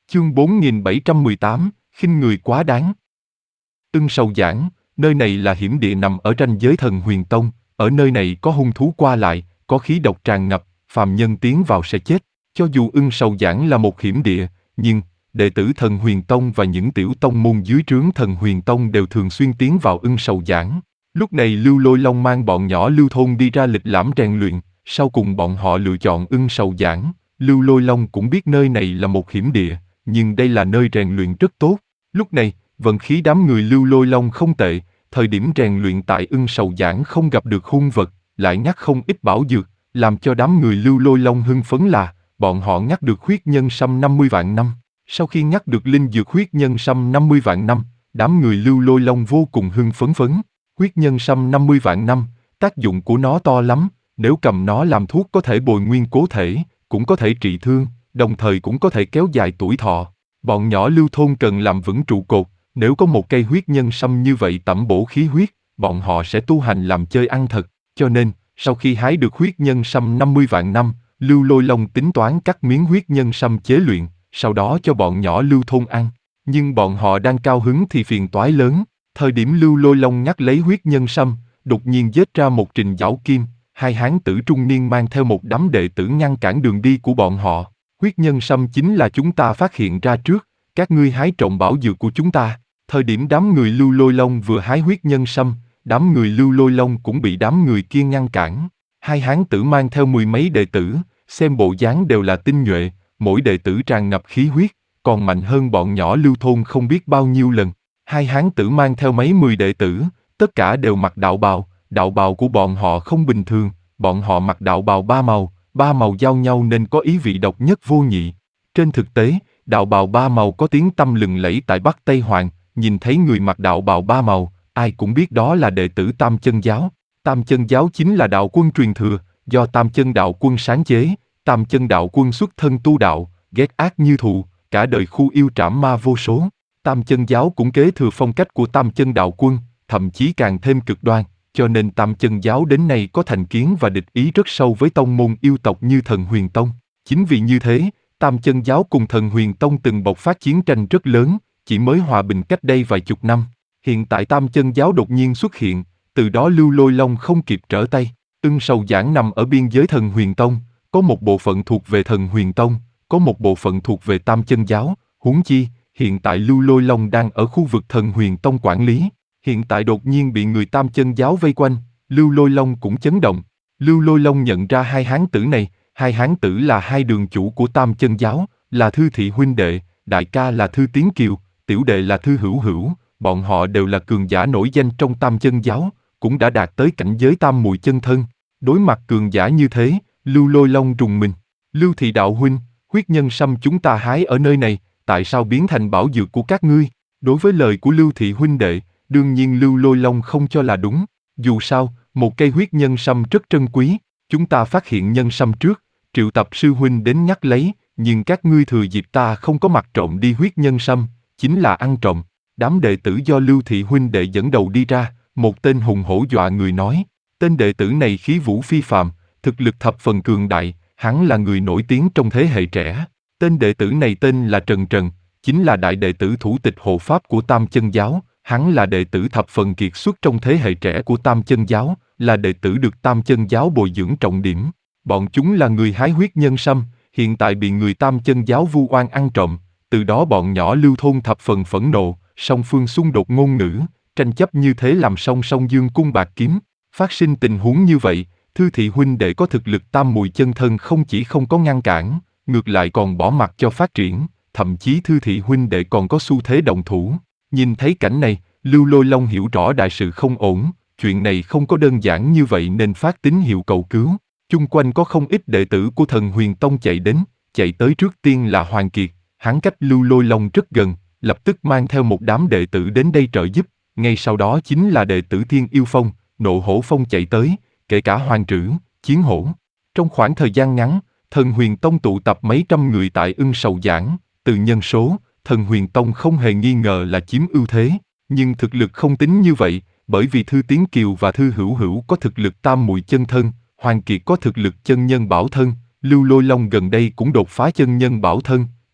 Chương 4718, khinh người quá đáng. Ưng Sầu Giảng, nơi này là hiểm địa nằm ở ranh giới Thần Huyền Tông, ở nơi này có hung thú qua lại, có khí độc tràn ngập, phàm nhân tiến vào sẽ chết. Cho dù Ưng Sầu Giảng là một hiểm địa, nhưng đệ tử Thần Huyền Tông và những tiểu tông môn dưới trướng Thần Huyền Tông đều thường xuyên tiến vào Ưng Sầu Giảng. Lúc này Lưu Lôi Long mang bọn nhỏ Lưu Thôn đi ra lịch lãm rèn luyện, sau cùng bọn họ lựa chọn Ưng Sầu Giảng. Lưu Lôi Long cũng biết nơi này là một hiểm địa, nhưng đây là nơi rèn luyện rất tốt. Lúc này, vận khí đám người Lưu Lôi Long không tệ, thời điểm rèn luyện tại Ưng Sầu Giảng không gặp được hung vật, lại ngắt không ít bảo dược, làm cho đám người Lưu Lôi Long hưng phấn là, bọn họ ngắt được huyết nhân sâm 50 vạn năm. Sau khi ngắt được linh dược huyết nhân sâm 50 vạn năm, đám người Lưu Lôi Long vô cùng hưng phấn. Huyết nhân sâm 50 vạn năm, tác dụng của nó to lắm, nếu cầm nó làm thuốc có thể bồi nguyên cố thể, cũng có thể trị thương, đồng thời cũng có thể kéo dài tuổi thọ. Bọn nhỏ Lưu Thôn cần làm vững trụ cột, nếu có một cây huyết nhân sâm như vậy tẩm bổ khí huyết, bọn họ sẽ tu hành làm chơi ăn thật. Cho nên, sau khi hái được huyết nhân sâm 50 vạn năm, Lưu Lôi Long tính toán cắt miếng huyết nhân sâm chế luyện, sau đó cho bọn nhỏ Lưu Thôn ăn. Nhưng bọn họ đang cao hứng thì phiền toái lớn. Thời điểm Lưu Lôi Long ngắt lấy huyết nhân sâm, đột nhiên giết ra một Trình Giảo Kim, hai hán tử trung niên mang theo một đám đệ tử ngăn cản đường đi của bọn họ. Huyết nhân sâm chính là chúng ta phát hiện ra trước, các ngươi hái trộm bảo dược của chúng ta. Thời điểm đám người Lưu Lôi Long vừa hái huyết nhân sâm, đám người Lưu Lôi Long cũng bị đám người kia ngăn cản. Hai hán tử mang theo mười mấy đệ tử, xem bộ dáng đều là tinh nhuệ, mỗi đệ tử tràn ngập khí huyết, còn mạnh hơn bọn nhỏ Lưu Thôn không biết bao nhiêu lần. Hai hán tử mang theo mấy mười đệ tử, tất cả đều mặc đạo bào của bọn họ không bình thường, bọn họ mặc đạo bào ba màu giao nhau nên có ý vị độc nhất vô nhị. Trên thực tế, đạo bào ba màu có tiếng tăm lừng lẫy tại Bắc Tây Hoàng, nhìn thấy người mặc đạo bào ba màu, ai cũng biết đó là đệ tử Tam Chân Giáo. Tam Chân Giáo chính là đạo quân truyền thừa, do Tam Chân Đạo Quân sáng chế. Tam Chân Đạo Quân xuất thân tu đạo, ghét ác như thù, cả đời khu yêu trảm ma vô số. Tam Chân Giáo cũng kế thừa phong cách của Tam Chân Đạo Quân, thậm chí càng thêm cực đoan, cho nên Tam Chân Giáo đến nay có thành kiến và địch ý rất sâu với tông môn yêu tộc như Thần Huyền Tông. Chính vì như thế, Tam Chân Giáo cùng Thần Huyền Tông từng bộc phát chiến tranh rất lớn, chỉ mới hòa bình cách đây vài chục năm. Hiện tại Tam Chân Giáo đột nhiên xuất hiện, từ đó Lưu Lôi Long không kịp trở tay. Ưng Sầu Giảng nằm ở biên giới Thần Huyền Tông, có một bộ phận thuộc về Thần Huyền Tông, có một bộ phận thuộc về Tam Chân Giáo, huống chi, hiện tại Lưu Lôi Long đang ở khu vực Thần Huyền Tông quản lý. Hiện tại đột nhiên bị người Tam Chân Giáo vây quanh, Lưu Lôi Long cũng chấn động. Lưu Lôi Long nhận ra hai hán tử này, hai hán tử là hai đường chủ của Tam Chân Giáo, là Thư Thị huynh đệ, đại ca là Thư Tiến Kiều, tiểu đệ là Thư Hữu Hữu, bọn họ đều là cường giả nổi danh trong Tam Chân Giáo, cũng đã đạt tới cảnh giới tam mùi chân thân. Đối mặt cường giả như thế, Lưu Lôi Long rùng mình. Lưu Thị đạo huynh, huyết nhân sâm chúng ta hái ở nơi này, tại sao biến thành bảo dược của các ngươi? Đối với lời của Lưu Thị huynh đệ, đương nhiên Lưu Lôi Long không cho là đúng. Dù sao, một cây huyết nhân sâm rất trân quý, chúng ta phát hiện nhân sâm trước, triệu tập sư huynh đến nhắc lấy, nhưng các ngươi thừa dịp ta không có mặt trộm đi huyết nhân sâm, chính là ăn trộm. Đám đệ tử do Lưu Thị huynh đệ dẫn đầu đi ra, một tên hùng hổ dọa người nói, tên đệ tử này khí vũ phi phàm, thực lực thập phần cường đại, hắn là người nổi tiếng trong thế hệ trẻ. Tên đệ tử này tên là Trần Trần, chính là đại đệ tử thủ tịch hộ pháp của Tam Chân Giáo, hắn là đệ tử thập phần kiệt xuất trong thế hệ trẻ của Tam Chân Giáo, là đệ tử được Tam Chân Giáo bồi dưỡng trọng điểm. Bọn chúng là người hái huyết nhân sâm, hiện tại bị người Tam Chân Giáo vu oan ăn trộm, từ đó bọn nhỏ Lưu Thôn thập phần phẫn nộ, song phương xung đột ngôn ngữ, tranh chấp như thế làm song song dương cung bạc kiếm. Phát sinh tình huống như vậy, Thư Thị huynh đệ có thực lực tam mùi chân thân không chỉ không có ngăn cản, ngược lại còn bỏ mặc cho phát triển, thậm chí Thư Thị huynh đệ còn có xu thế động thủ. Nhìn thấy cảnh này, Lưu Lôi Long hiểu rõ đại sự không ổn, chuyện này không có đơn giản như vậy nên phát tín hiệu cầu cứu. Chung quanh có không ít đệ tử của Thần Huyền Tông chạy tới trước tiên là Hoàng Kiệt, hắn cách Lưu Lôi Long rất gần, lập tức mang theo một đám đệ tử đến đây trợ giúp, ngay sau đó chính là đệ tử Thiên Yêu Phong, Nộ Hổ Phong chạy tới, kể cả Hoàng Trữ, Chiến Hổ. Trong khoảng thời gian ngắn, Thần Huyền Tông tụ tập mấy trăm người tại Ưng Sầu Giảng, từ nhân số, Thần Huyền Tông không hề nghi ngờ là chiếm ưu thế, nhưng thực lực không tính như vậy, bởi vì Thư Tiến Kiều và Thư Hữu Hữu có thực lực tam mùi chân thân, Hoàng Kiệt có thực lực chân nhân bảo thân, Lưu Lôi Long gần đây cũng đột phá chân nhân bảo thân,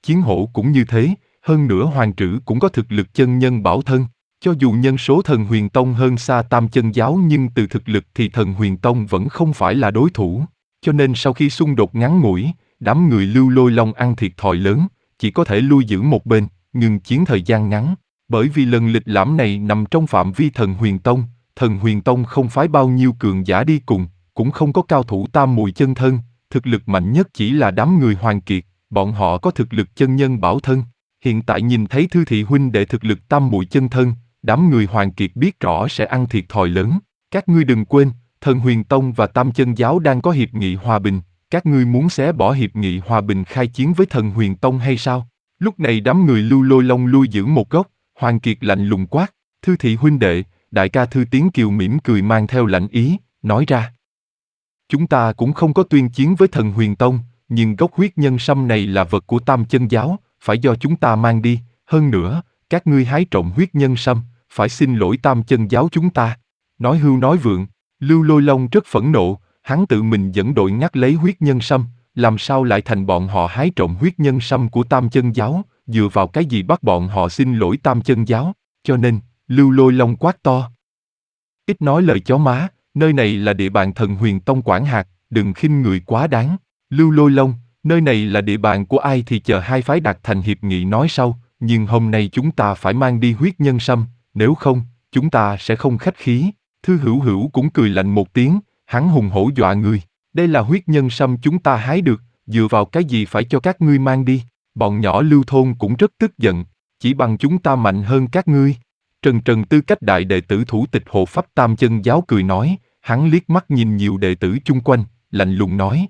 Chiến hổ cũng như thế, hơn nữa Hoàng Trữ cũng có thực lực chân nhân bảo thân. Cho dù nhân số Thần Huyền Tông hơn xa Tam Chân Giáo nhưng từ thực lực thì Thần Huyền Tông vẫn không phải là đối thủ. Cho nên sau khi xung đột ngắn ngủi, đám người Lưu Lôi Long ăn thiệt thòi lớn, chỉ có thể lui giữ một bên, ngừng chiến thời gian ngắn. Bởi vì lần lịch lãm này nằm trong phạm vi Thần Huyền Tông không phái bao nhiêu cường giả đi cùng, cũng không có cao thủ tam mùi chân thân, thực lực mạnh nhất chỉ là đám người Hoàng Kiệt, bọn họ có thực lực chân nhân bảo thân. Hiện tại nhìn thấy Thư thị huynh đệ thực lực tam mùi chân thân, đám người Hoàng Kiệt biết rõ sẽ ăn thiệt thòi lớn. Các ngươi đừng quên, Thần Huyền Tông và Tam Chân Giáo đang có hiệp nghị hòa bình, các ngươi muốn xé bỏ hiệp nghị hòa bình khai chiến với Thần Huyền Tông hay sao? Lúc này đám người Lưu Lôi Long lui giữ một góc, Hoàng Kiệt lạnh lùng quát, Thư thị huynh đệ, đại ca Thư Tiến Kiều mỉm cười mang theo lạnh ý, nói ra. Chúng ta cũng không có tuyên chiến với Thần Huyền Tông, nhưng gốc huyết nhân sâm này là vật của Tam Chân Giáo, phải do chúng ta mang đi, hơn nữa, các ngươi hái trộm huyết nhân sâm, phải xin lỗi Tam Chân Giáo chúng ta. Nói hưu nói vượng, Lưu Lôi Long rất phẫn nộ, hắn tự mình dẫn đội ngắt lấy huyết nhân sâm, làm sao lại thành bọn họ hái trộm huyết nhân sâm của Tam Chân Giáo, dựa vào cái gì bắt bọn họ xin lỗi Tam Chân Giáo, cho nên, Lưu Lôi Long quát to. Ít nói lời chó má, nơi này là địa bàn Thần Huyền Tông quản hạt, đừng khinh người quá đáng. Lưu Lôi Long, nơi này là địa bàn của ai thì chờ hai phái đạt thành hiệp nghị nói sau, nhưng hôm nay chúng ta phải mang đi huyết nhân sâm, nếu không, chúng ta sẽ không khách khí. Thư Hữu Hữu cũng cười lạnh một tiếng, hắn hùng hổ dọa người. Đây là huyết nhân sâm chúng ta hái được, dựa vào cái gì phải cho các ngươi mang đi. Bọn nhỏ Lưu thôn cũng rất tức giận, chỉ bằng chúng ta mạnh hơn các ngươi. Trần tư cách đại đệ tử thủ tịch hộ pháp Tam Chân Giáo cười nói, hắn liếc mắt nhìn nhiều đệ tử chung quanh, lạnh lùng nói.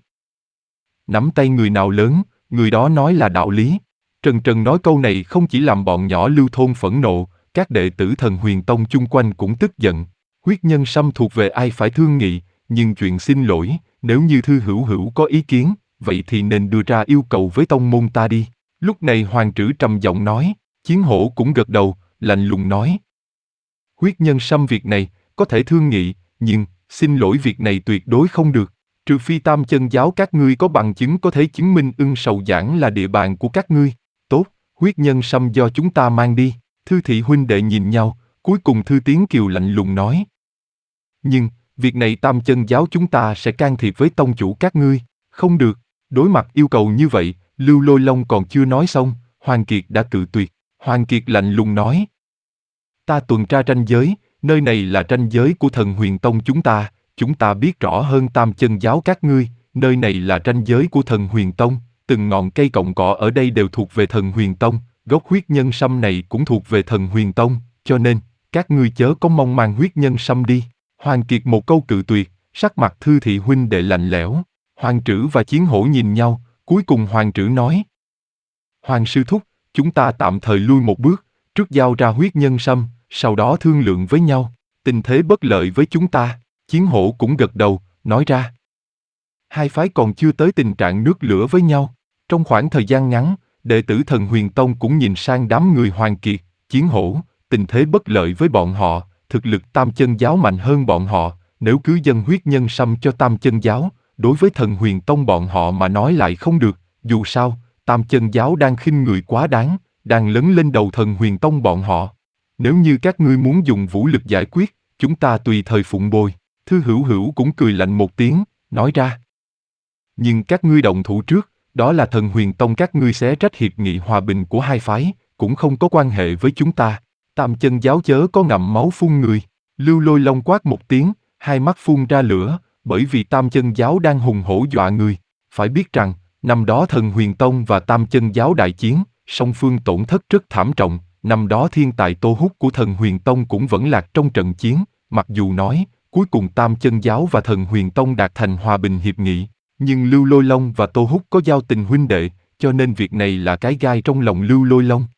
Nắm tay người nào lớn, người đó nói là đạo lý. Trần nói câu này không chỉ làm bọn nhỏ Lưu thôn phẫn nộ, các đệ tử Thần Huyền Tông chung quanh cũng tức giận. Huyết nhân sâm thuộc về ai phải thương nghị, nhưng chuyện xin lỗi, nếu như Thư Hữu Hữu có ý kiến, vậy thì nên đưa ra yêu cầu với tông môn ta đi. Lúc này Hoàng Trữ trầm giọng nói, Chiến Hổ cũng gật đầu, lạnh lùng nói. Huyết nhân sâm việc này, có thể thương nghị, nhưng, xin lỗi việc này tuyệt đối không được. Trừ phi Tam Chân Giáo các ngươi có bằng chứng có thể chứng minh Ưng Sầu Giảng là địa bàn của các ngươi. Tốt, huyết nhân sâm do chúng ta mang đi. Thư thị huynh đệ nhìn nhau, cuối cùng Thư Tiến Kiều lạnh lùng nói. Nhưng, việc này Tam Chân Giáo chúng ta sẽ can thiệp với tông chủ các ngươi. Không được, đối mặt yêu cầu như vậy, Lưu Lôi Long còn chưa nói xong, Hoàng Kiệt đã cự tuyệt. Hoàng Kiệt lạnh lùng nói. Ta tuần tra ranh giới, nơi này là ranh giới của Thần Huyền Tông chúng ta biết rõ hơn Tam Chân Giáo các ngươi, nơi này là ranh giới của Thần Huyền Tông, từng ngọn cây cọng cỏ ở đây đều thuộc về Thần Huyền Tông, gốc huyết nhân sâm này cũng thuộc về Thần Huyền Tông, cho nên, các ngươi chớ có mong mang huyết nhân sâm đi. Hoàng Kiệt một câu cự tuyệt, sắc mặt Thư thị huynh đệ lạnh lẽo. Hoàng Trữ và Chiến Hổ nhìn nhau, cuối cùng Hoàng Trữ nói. Hoàng sư thúc, chúng ta tạm thời lui một bước, trước giao ra huyết nhân sâm, sau đó thương lượng với nhau, tình thế bất lợi với chúng ta. Chiến Hổ cũng gật đầu, nói ra. Hai phái còn chưa tới tình trạng nước lửa với nhau. Trong khoảng thời gian ngắn, đệ tử Thần Huyền Tông cũng nhìn sang đám người Hoàng Kiệt, Chiến Hổ, tình thế bất lợi với bọn họ, thực lực Tam Chân Giáo mạnh hơn bọn họ, nếu cứ dâng huyết nhân sâm cho Tam Chân Giáo, đối với Thần Huyền Tông bọn họ mà nói lại không được, dù sao, Tam Chân Giáo đang khinh người quá đáng, đang lấn lên đầu Thần Huyền Tông bọn họ. Nếu như các ngươi muốn dùng vũ lực giải quyết, chúng ta tùy thời phụng bồi. Thư Hữu Hữu cũng cười lạnh một tiếng, nói ra. Nhưng các ngươi động thủ trước, đó là Thần Huyền Tông các ngươi xé rách hiệp nghị hòa bình của hai phái, cũng không có quan hệ với chúng ta. Tam Chân Giáo chớ có ngậm máu phun người. Lưu Lôi Long quát một tiếng, hai mắt phun ra lửa, bởi vì Tam Chân Giáo đang hùng hổ dọa người. Phải biết rằng, năm đó Thần Huyền Tông và Tam Chân Giáo đại chiến, song phương tổn thất rất thảm trọng. Năm đó thiên tài Tô Húc của Thần Huyền Tông cũng vẫn lạc trong trận chiến, mặc dù nói, cuối cùng Tam Chân Giáo và Thần Huyền Tông đạt thành hòa bình hiệp nghị, nhưng Lưu Lôi Long và Tô Húc có giao tình huynh đệ, cho nên việc này là cái gai trong lòng Lưu Lôi Long.